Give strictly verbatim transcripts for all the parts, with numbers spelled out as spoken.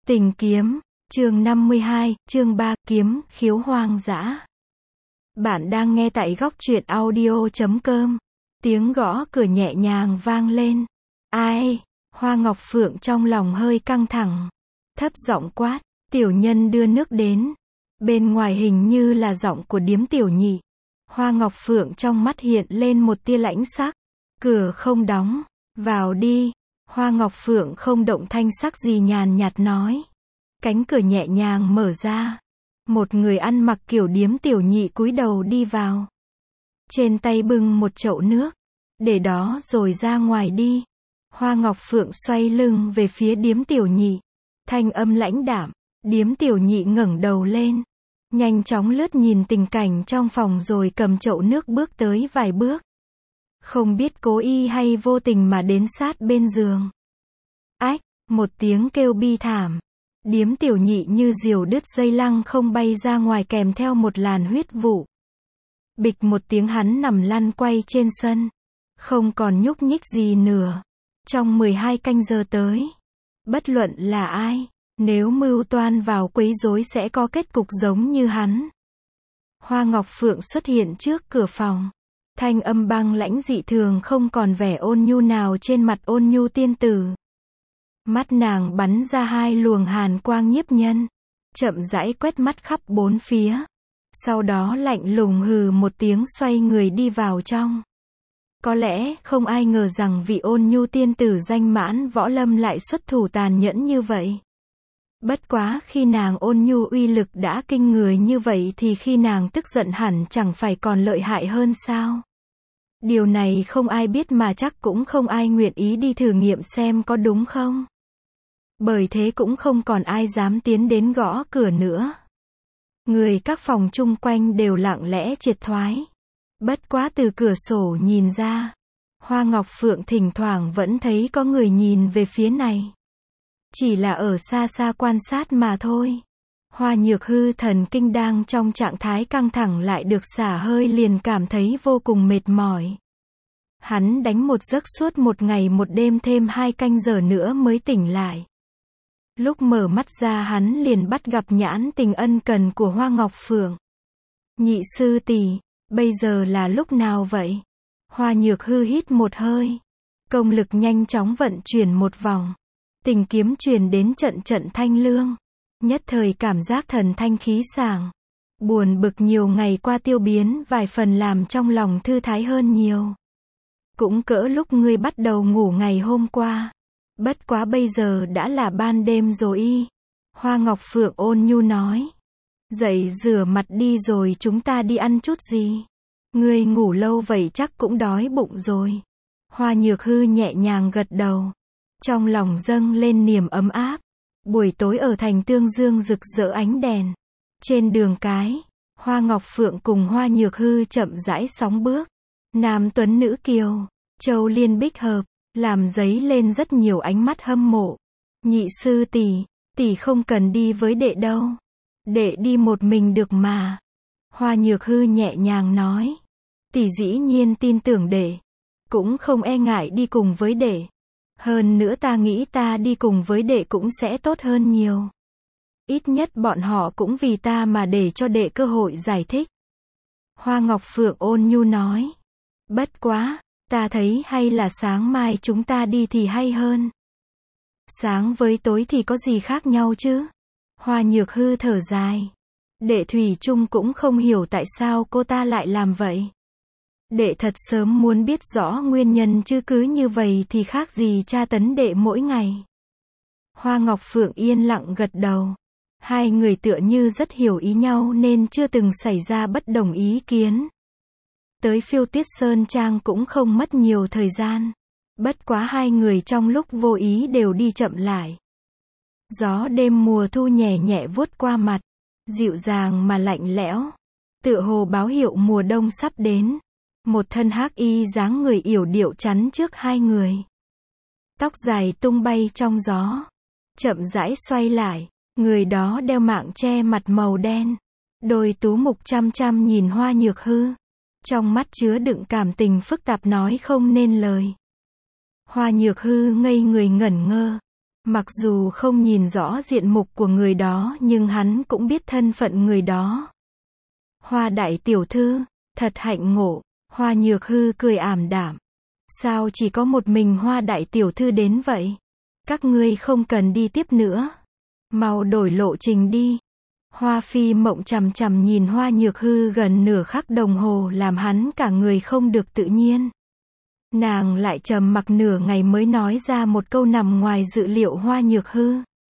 Tình kiếm, chương năm mươi hai, chương ba, kiếm, khiếu hoang dã. Bạn đang nghe tại góc truyện audio chấm com. Tiếng gõ cửa nhẹ nhàng vang lên. Ai? Hoa Ngọc Phượng trong lòng hơi căng thẳng. Thấp giọng quát, tiểu nhân đưa nước đến. Bên ngoài hình như là giọng của điếm tiểu nhị. Hoa Ngọc Phượng trong mắt hiện lên một tia lãnh sắc. Cửa không đóng, vào đi. Hoa Ngọc Phượng không động thanh sắc gì nhàn nhạt nói. Cánh cửa nhẹ nhàng mở ra. Một người ăn mặc kiểu điếm tiểu nhị cúi đầu đi vào. Trên tay bưng một chậu nước. Để đó rồi ra ngoài đi. Hoa Ngọc Phượng xoay lưng về phía điếm tiểu nhị. Thanh âm lãnh đạm. Điếm tiểu nhị ngẩng đầu lên. Nhanh chóng lướt nhìn tình cảnh trong phòng rồi cầm chậu nước bước tới vài bước. Không biết cố ý hay vô tình mà đến sát bên giường. Ách, một tiếng kêu bi thảm. Điếm tiểu nhị như diều đứt dây lăng không bay ra ngoài kèm theo một làn huyết vụ. Bịch một tiếng hắn nằm lăn quay trên sân. Không còn nhúc nhích gì nữa. Trong mười hai canh giờ tới. Bất luận là ai, nếu mưu toan vào quấy rối sẽ có kết cục giống như hắn. Hoa Ngọc Phượng xuất hiện trước cửa phòng. Thanh âm băng lãnh dị thường không còn vẻ ôn nhu nào trên mặt ôn nhu tiên tử. Mắt nàng bắn ra hai luồng hàn quang nhiếp nhân. Chậm rãi quét mắt khắp bốn phía. Sau đó lạnh lùng hừ một tiếng xoay người đi vào trong. Có lẽ không ai ngờ rằng vị ôn nhu tiên tử danh mãn võ lâm lại xuất thủ tàn nhẫn như vậy. Bất quá khi nàng ôn nhu uy lực đã kinh người như vậy thì khi nàng tức giận hẳn chẳng phải còn lợi hại hơn sao? Điều này không ai biết mà chắc cũng không ai nguyện ý đi thử nghiệm xem có đúng không. Bởi thế cũng không còn ai dám tiến đến gõ cửa nữa. Người các phòng chung quanh đều lặng lẽ triệt thoái. Bất quá từ cửa sổ nhìn ra, Hoa Ngọc Phượng thỉnh thoảng vẫn thấy có người nhìn về phía này. Chỉ là ở xa xa quan sát mà thôi. Hoa Nhược Hư thần kinh đang trong trạng thái căng thẳng lại được xả hơi liền cảm thấy vô cùng mệt mỏi. Hắn đánh một giấc suốt một ngày một đêm thêm hai canh giờ nữa mới tỉnh lại. Lúc mở mắt ra hắn liền bắt gặp nhãn tình ân cần của Hoa Ngọc Phượng. Nhị sư tỷ, bây giờ là lúc nào vậy? Hoa Nhược Hư hít một hơi. Công lực nhanh chóng vận chuyển một vòng. Tình kiếm truyền đến trận trận thanh lương. Nhất thời cảm giác thần thanh khí sảng. Buồn bực nhiều ngày qua tiêu biến vài phần làm trong lòng thư thái hơn nhiều. Cũng cỡ lúc ngươi bắt đầu ngủ ngày hôm qua. Bất quá bây giờ đã là ban đêm rồi y. Hoa Ngọc Phượng ôn nhu nói. Dậy rửa mặt đi rồi chúng ta đi ăn chút gì. Ngươi ngủ lâu vậy chắc cũng đói bụng rồi. Hoa Nhược Hư nhẹ nhàng gật đầu. Trong lòng dâng lên niềm ấm áp. Buổi tối ở thành Tương Dương rực rỡ ánh đèn. Trên đường cái, Hoa Ngọc Phượng cùng Hoa Nhược Hư chậm rãi sóng bước. Nam tuấn nữ kiều, châu liên bích hợp, làm dấy lên rất nhiều ánh mắt hâm mộ. Nhị sư tỷ, tỷ không cần đi với đệ đâu. Đệ đi một mình được mà. Hoa Nhược Hư nhẹ nhàng nói. Tỷ dĩ nhiên tin tưởng đệ. Cũng không e ngại đi cùng với đệ. Hơn nữa ta nghĩ ta đi cùng với đệ cũng sẽ tốt hơn nhiều. Ít nhất bọn họ cũng vì ta mà để cho đệ cơ hội giải thích. Hoa Ngọc Phượng ôn nhu nói. Bất quá, ta thấy hay là sáng mai chúng ta đi thì hay hơn. Sáng với tối thì có gì khác nhau chứ? Hoa Nhược Hư thở dài. Đệ thủy chung cũng không hiểu tại sao cô ta lại làm vậy. Đệ thật sớm muốn biết rõ nguyên nhân chứ cứ như vậy thì khác gì tra tấn đệ mỗi ngày. Hoa Ngọc Phượng yên lặng gật đầu. Hai người tựa như rất hiểu ý nhau nên chưa từng xảy ra bất đồng ý kiến. Tới Phiêu Tuyết Sơn Trang cũng không mất nhiều thời gian. Bất quá hai người trong lúc vô ý đều đi chậm lại. Gió đêm mùa thu nhẹ nhẹ vuốt qua mặt. Dịu dàng mà lạnh lẽo. Tựa hồ báo hiệu mùa đông sắp đến. Một thân hắc y dáng người yểu điệu chắn trước hai người. Tóc dài tung bay trong gió. Chậm rãi xoay lại. Người đó đeo mạng che mặt màu đen. Đôi tú mục chăm chăm nhìn Hoa Nhược Hư. Trong mắt chứa đựng cảm tình phức tạp nói không nên lời. Hoa Nhược Hư ngây người ngẩn ngơ. Mặc dù không nhìn rõ diện mục của người đó nhưng hắn cũng biết thân phận người đó. Hoa đại tiểu thư, thật hạnh ngộ. Hoa Nhược Hư cười ảm đạm. Sao chỉ có một mình Hoa đại tiểu thư đến vậy? Các ngươi không cần đi tiếp nữa. Mau đổi lộ trình đi. Hoa Phi Mộng chằm chằm nhìn Hoa Nhược Hư gần nửa khắc đồng hồ làm hắn cả người không được tự nhiên. Nàng lại trầm mặc nửa ngày mới nói ra một câu nằm ngoài dự liệu Hoa Nhược Hư.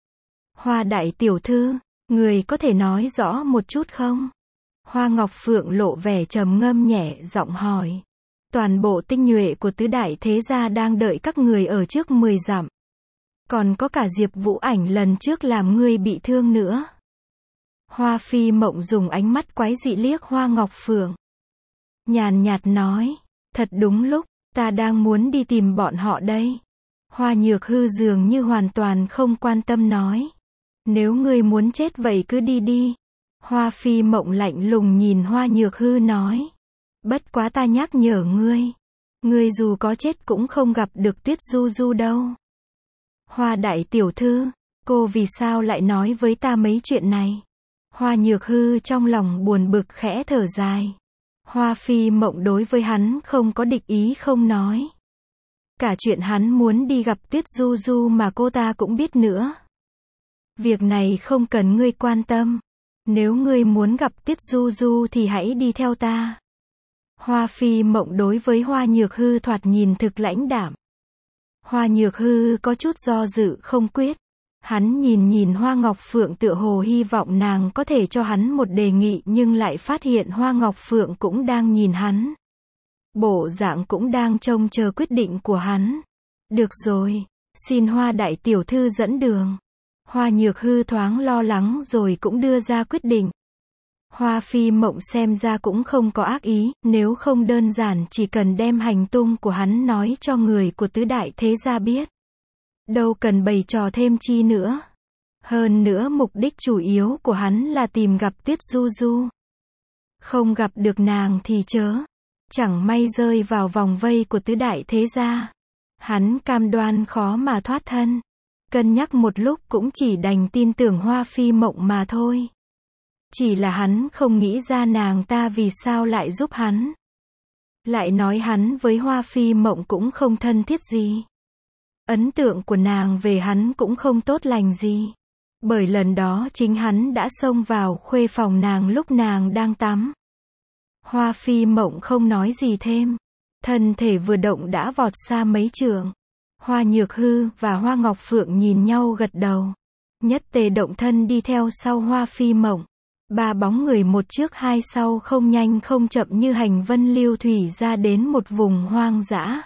Hoa đại tiểu thư, người có thể nói rõ một chút không? Hoa Ngọc Phượng lộ vẻ trầm ngâm nhẹ giọng hỏi. Toàn bộ tinh nhuệ của tứ đại thế gia đang đợi các người ở trước mười dặm. Còn có cả Diệp Vũ Ảnh lần trước làm ngươi bị thương nữa. Hoa Phi Mộng dùng ánh mắt quái dị liếc Hoa Ngọc Phượng. Nhàn nhạt nói, thật đúng lúc, ta đang muốn đi tìm bọn họ đây. Hoa Nhược Hư dường như hoàn toàn không quan tâm nói. Nếu ngươi muốn chết vậy cứ đi đi. Hoa Phi Mộng lạnh lùng nhìn Hoa Nhược Hư nói. Bất quá ta nhắc nhở ngươi. Ngươi dù có chết cũng không gặp được Tuyết Du Du đâu. Hoa đại tiểu thư, cô vì sao lại nói với ta mấy chuyện này? Hoa Nhược Hư trong lòng buồn bực khẽ thở dài. Hoa Phi Mộng đối với hắn không có địch ý không nói. Cả chuyện hắn muốn đi gặp Tuyết Du Du mà cô ta cũng biết nữa. Việc này không cần ngươi quan tâm. Nếu ngươi muốn gặp Tuyết Du Du thì hãy đi theo ta. Hoa Phi Mộng đối với Hoa Nhược Hư thoạt nhìn thực lãnh đạm. Hoa Nhược Hư có chút do dự không quyết. Hắn nhìn nhìn Hoa Ngọc Phượng tựa hồ hy vọng nàng có thể cho hắn một đề nghị nhưng lại phát hiện Hoa Ngọc Phượng cũng đang nhìn hắn. Bộ dạng cũng đang trông chờ quyết định của hắn. Được rồi, xin Hoa đại tiểu thư dẫn đường. Hoa Nhược Hư thoáng lo lắng rồi cũng đưa ra quyết định. Hoa Phi Mộng xem ra cũng không có ác ý, nếu không đơn giản chỉ cần đem hành tung của hắn nói cho người của tứ đại thế gia biết. Đâu cần bày trò thêm chi nữa. Hơn nữa mục đích chủ yếu của hắn là tìm gặp Tuyết Du Du. Không gặp được nàng thì chớ. Chẳng may rơi vào vòng vây của tứ đại thế gia. Hắn cam đoan khó mà thoát thân. Cân nhắc một lúc cũng chỉ đành tin tưởng Hoa Phi Mộng mà thôi. Chỉ là hắn không nghĩ ra nàng ta vì sao lại giúp hắn. Lại nói hắn với Hoa Phi Mộng cũng không thân thiết gì. Ấn tượng của nàng về hắn cũng không tốt lành gì. Bởi lần đó chính hắn đã xông vào khuê phòng nàng lúc nàng đang tắm. Hoa Phi Mộng không nói gì thêm. Thân thể vừa động đã vọt xa mấy trượng. Hoa Nhược Hư và Hoa Ngọc Phượng nhìn nhau gật đầu. Nhất tề động thân đi theo sau Hoa Phi Mộng. Ba bóng người một trước hai sau không nhanh không chậm như hành vân lưu thủy ra đến một vùng hoang dã.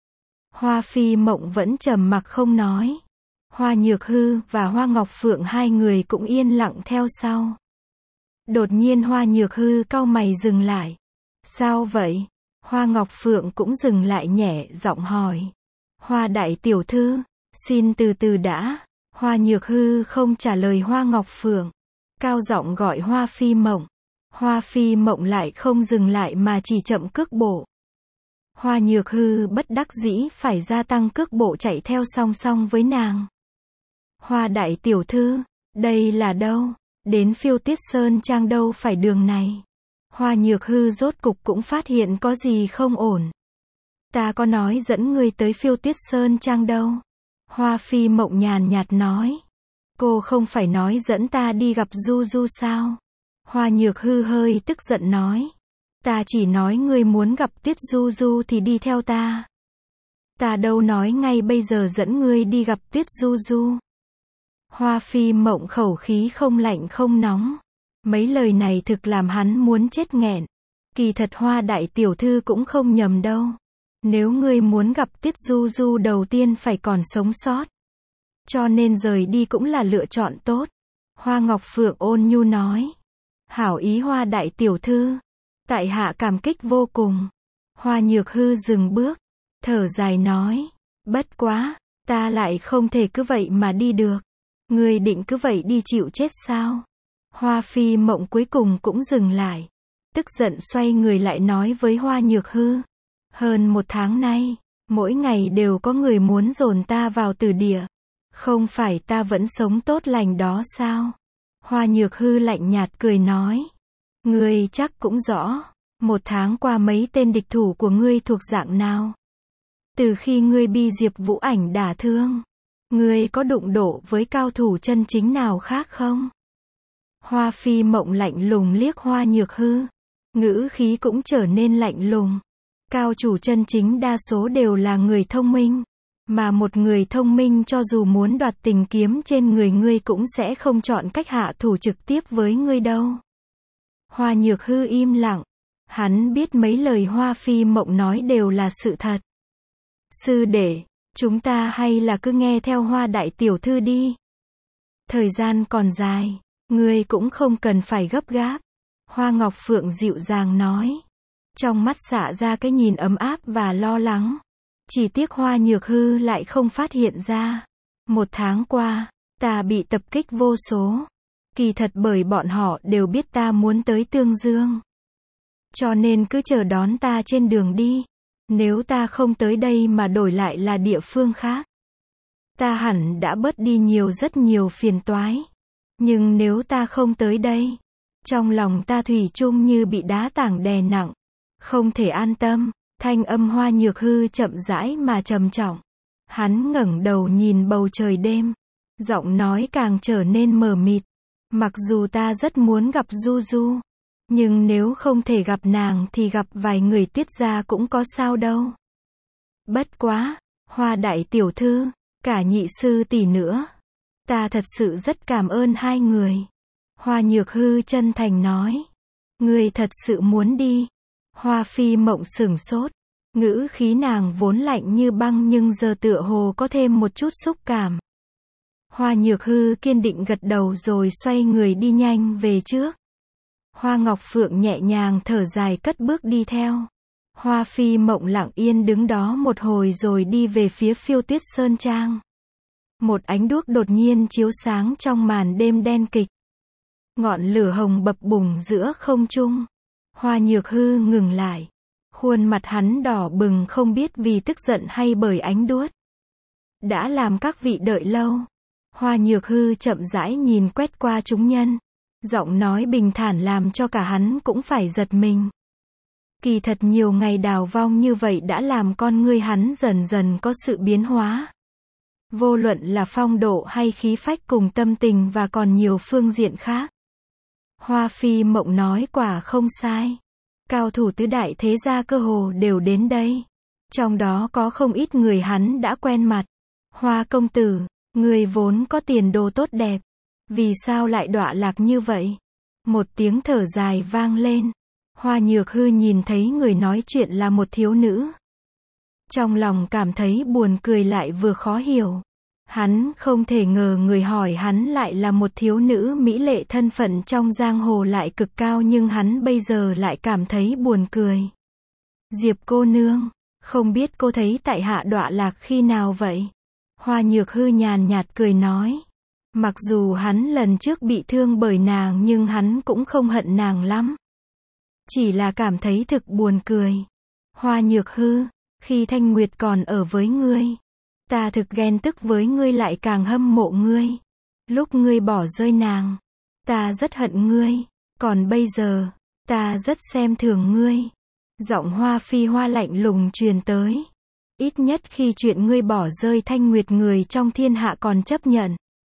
Hoa Phi Mộng vẫn trầm mặc không nói. Hoa Nhược Hư và Hoa Ngọc Phượng hai người cũng yên lặng theo sau. Đột nhiên Hoa Nhược Hư cau mày dừng lại. Sao vậy? Hoa Ngọc Phượng cũng dừng lại nhẹ giọng hỏi. Hoa đại tiểu thư, xin từ từ đã. Hoa Nhược Hư không trả lời Hoa Ngọc Phượng. Cao giọng gọi Hoa Phi Mộng. Hoa Phi Mộng lại không dừng lại mà chỉ chậm cước bộ. Hoa Nhược Hư bất đắc dĩ phải gia tăng cước bộ chạy theo song song với nàng. Hoa đại tiểu thư, đây là đâu? Đến Phiêu Tiết Sơn Trang đâu phải đường này. Hoa Nhược Hư rốt cục cũng phát hiện có gì không ổn. Ta có nói dẫn ngươi tới Phiêu Tiết Sơn Trang đâu. Hoa Phi Mộng nhàn nhạt nói. Cô không phải nói dẫn ta đi gặp Du Du sao? Hoa Nhược Hư hơi tức giận nói. Ta chỉ nói ngươi muốn gặp Tuyết Du Du thì đi theo ta. Ta đâu nói ngay bây giờ dẫn ngươi đi gặp Tuyết Du Du. Hoa Phi Mộng khẩu khí không lạnh không nóng. Mấy lời này thực làm hắn muốn chết nghẹn. Kỳ thật Hoa đại tiểu thư cũng không nhầm đâu. Nếu ngươi muốn gặp Tuyết Du Du đầu tiên phải còn sống sót. Cho nên rời đi cũng là lựa chọn tốt. Hoa Ngọc Phượng ôn nhu nói. Hảo ý Hoa đại tiểu thư. Tại hạ cảm kích vô cùng. Hoa Nhược Hư dừng bước. Thở dài nói. Bất quá, ta lại không thể cứ vậy mà đi được. Ngươi định cứ vậy đi chịu chết sao? Hoa Phi Mộng cuối cùng cũng dừng lại. Tức giận xoay người lại nói với Hoa Nhược Hư. Hơn một tháng nay, mỗi ngày đều có người muốn dồn ta vào tử địa. Không phải ta vẫn sống tốt lành đó sao? Hoa Nhược Hư lạnh nhạt cười nói. Ngươi chắc cũng rõ, một tháng qua mấy tên địch thủ của ngươi thuộc dạng nào? Từ khi ngươi bị Diệp Vũ Ảnh đả thương, ngươi có đụng độ với cao thủ chân chính nào khác không? Hoa Phi Mộng lạnh lùng liếc Hoa Nhược Hư, ngữ khí cũng trở nên lạnh lùng. Cao thủ chân chính đa số đều là người thông minh, mà một người thông minh cho dù muốn đoạt tình kiếm trên người ngươi cũng sẽ không chọn cách hạ thủ trực tiếp với ngươi đâu. Hoa Nhược Hư im lặng, hắn biết mấy lời Hoa Phi Mộng nói đều là sự thật. Sư đệ, chúng ta hay là cứ nghe theo Hoa đại tiểu thư đi. Thời gian còn dài, ngươi cũng không cần phải gấp gáp. Hoa Ngọc Phượng dịu dàng nói. Trong mắt xạ ra cái nhìn ấm áp và lo lắng. Chỉ tiếc Hoa Nhược Hư lại không phát hiện ra. Một tháng qua, ta bị tập kích vô số. Kỳ thật bởi bọn họ đều biết ta muốn tới Tương Dương. Cho nên cứ chờ đón ta trên đường đi. Nếu ta không tới đây mà đổi lại là địa phương khác, ta hẳn đã bớt đi nhiều rất nhiều phiền toái. Nhưng nếu ta không tới đây, trong lòng ta thủy chung như bị đá tảng đè nặng, không thể an tâm. Thanh âm Hoa Nhược Hư chậm rãi mà trầm trọng. Hắn ngẩng đầu nhìn bầu trời đêm, giọng nói càng trở nên mờ mịt. Mặc dù ta rất muốn gặp Du Du, nhưng nếu không thể gặp nàng thì gặp vài người Tiết gia cũng có sao đâu. Bất quá, Hoa đại tiểu thư, cả nhị sư tỷ nữa, ta thật sự rất cảm ơn hai người. Hoa Nhược Hư chân thành nói. Ngươi thật sự muốn đi? Hoa Phi Mộng sửng sốt. Ngữ khí nàng vốn lạnh như băng nhưng giờ tựa hồ có thêm một chút xúc cảm. Hoa Nhược Hư kiên định gật đầu rồi xoay người đi nhanh về trước. Hoa Ngọc Phượng nhẹ nhàng thở dài cất bước đi theo. Hoa Phi Mộng lặng yên đứng đó một hồi rồi đi về phía Phiêu Tuyết Sơn Trang. Một ánh đuốc đột nhiên chiếu sáng trong màn đêm đen kịch. Ngọn lửa hồng bập bùng giữa không trung. Hoa Nhược Hư ngừng lại. Khuôn mặt hắn đỏ bừng không biết vì tức giận hay bởi ánh đuốc. Đã làm các vị đợi lâu. Hoa Nhược Hư chậm rãi nhìn quét qua chúng nhân. Giọng nói bình thản làm cho cả hắn cũng phải giật mình. Kỳ thật nhiều ngày đào vong như vậy đã làm con ngươi hắn dần dần có sự biến hóa. Vô luận là phong độ hay khí phách cùng tâm tình và còn nhiều phương diện khác. Hoa Phi Mộng nói quả không sai. Cao thủ tứ đại thế gia cơ hồ đều đến đây. Trong đó có không ít người hắn đã quen mặt. Hoa công tử, người vốn có tiền đồ tốt đẹp. Vì sao lại đọa lạc như vậy? Một tiếng thở dài vang lên. Hoa Nhược Hư nhìn thấy người nói chuyện là một thiếu nữ. Trong lòng cảm thấy buồn cười lại vừa khó hiểu. Hắn không thể ngờ người hỏi hắn lại là một thiếu nữ mỹ lệ, thân phận trong giang hồ lại cực cao, nhưng hắn bây giờ lại cảm thấy buồn cười. Diệp cô nương, không biết cô thấy tại hạ đọa lạc khi nào vậy? Hoa Nhược Hư nhàn nhạt cười nói. Mặc dù hắn lần trước bị thương bởi nàng nhưng hắn cũng không hận nàng lắm. Chỉ là cảm thấy thực buồn cười. Hoa Nhược Hư, khi Thanh Nguyệt còn ở với ngươi, ta thực ghen tức với ngươi lại càng hâm mộ ngươi. Lúc ngươi bỏ rơi nàng, ta rất hận ngươi. Còn bây giờ, ta rất xem thường ngươi. Giọng Hoa Phi Hoa lạnh lùng truyền tới. Ít nhất khi chuyện ngươi bỏ rơi Thanh Nguyệt người trong thiên hạ còn chấp nhận.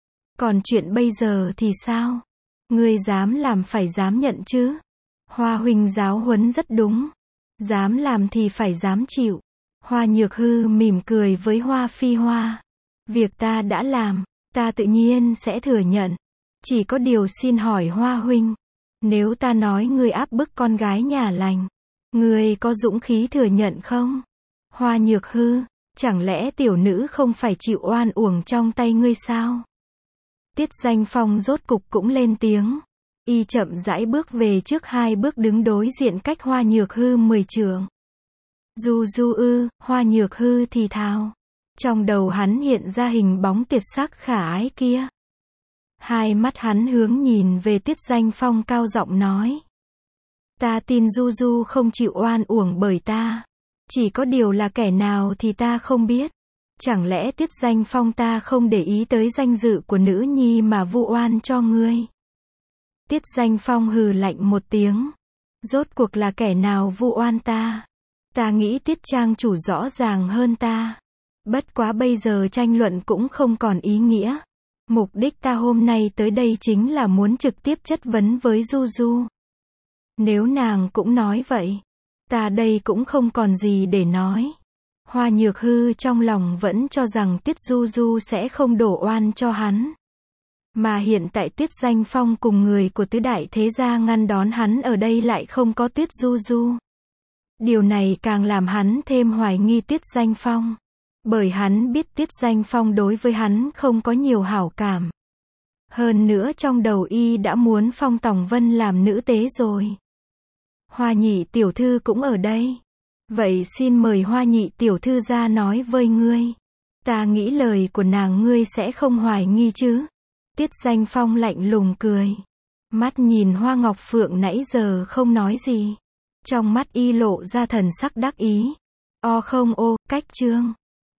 Còn chuyện bây giờ thì sao? Ngươi dám làm phải dám nhận chứ? Hoa huynh giáo huấn rất đúng. Dám làm thì phải dám chịu. Hoa Nhược Hư mỉm cười với Hoa Phi Hoa. Việc ta đã làm, ta tự nhiên sẽ thừa nhận. Chỉ có điều xin hỏi Hoa huynh, nếu ta nói ngươi áp bức con gái nhà lành, ngươi có dũng khí thừa nhận không? Hoa Nhược Hư, chẳng lẽ tiểu nữ không phải chịu oan uổng trong tay ngươi sao? Tiết Danh Phong rốt cục cũng lên tiếng. Y chậm rãi bước về trước hai bước đứng đối diện cách Hoa Nhược Hư mười trượng. Du Du ư, Hoa Nhược Hư thì thào. Trong đầu hắn hiện ra hình bóng tuyệt sắc khả ái kia. Hai mắt hắn hướng nhìn về Tiết Danh Phong cao giọng nói. Ta tin Du Du không chịu oan uổng bởi ta. Chỉ có điều là kẻ nào thì ta không biết. Chẳng lẽ Tiết Danh Phong ta không để ý tới danh dự của nữ nhi mà vu oan cho ngươi? Tiết Danh Phong hừ lạnh một tiếng. Rốt cuộc là kẻ nào vu oan ta? Ta nghĩ Tiết trang chủ rõ ràng hơn ta. Bất quá bây giờ tranh luận cũng không còn ý nghĩa. Mục đích ta hôm nay tới đây chính là muốn trực tiếp chất vấn với Du Du. Nếu nàng cũng nói vậy, ta đây cũng không còn gì để nói. Hoa Nhược Hư trong lòng vẫn cho rằng Tiết Du Du sẽ không đổ oan cho hắn. Mà hiện tại Tiết Danh Phong cùng người của tứ đại thế gia ngăn đón hắn ở đây lại không có Tiết Du Du. Điều này càng làm hắn thêm hoài nghi Tiết Danh Phong. Bởi hắn biết Tiết Danh Phong đối với hắn không có nhiều hảo cảm. Hơn nữa trong đầu y đã muốn phong Tòng Vân làm nữ tế rồi. Hoa Nhị tiểu thư cũng ở đây. Vậy xin mời Hoa Nhị tiểu thư ra nói với ngươi. Ta nghĩ lời của nàng ngươi sẽ không hoài nghi chứ. Tiết Danh Phong lạnh lùng cười. Mắt nhìn Hoa Ngọc Phượng nãy giờ không nói gì. Trong mắt y lộ ra thần sắc đắc ý. O không ô, cách chương.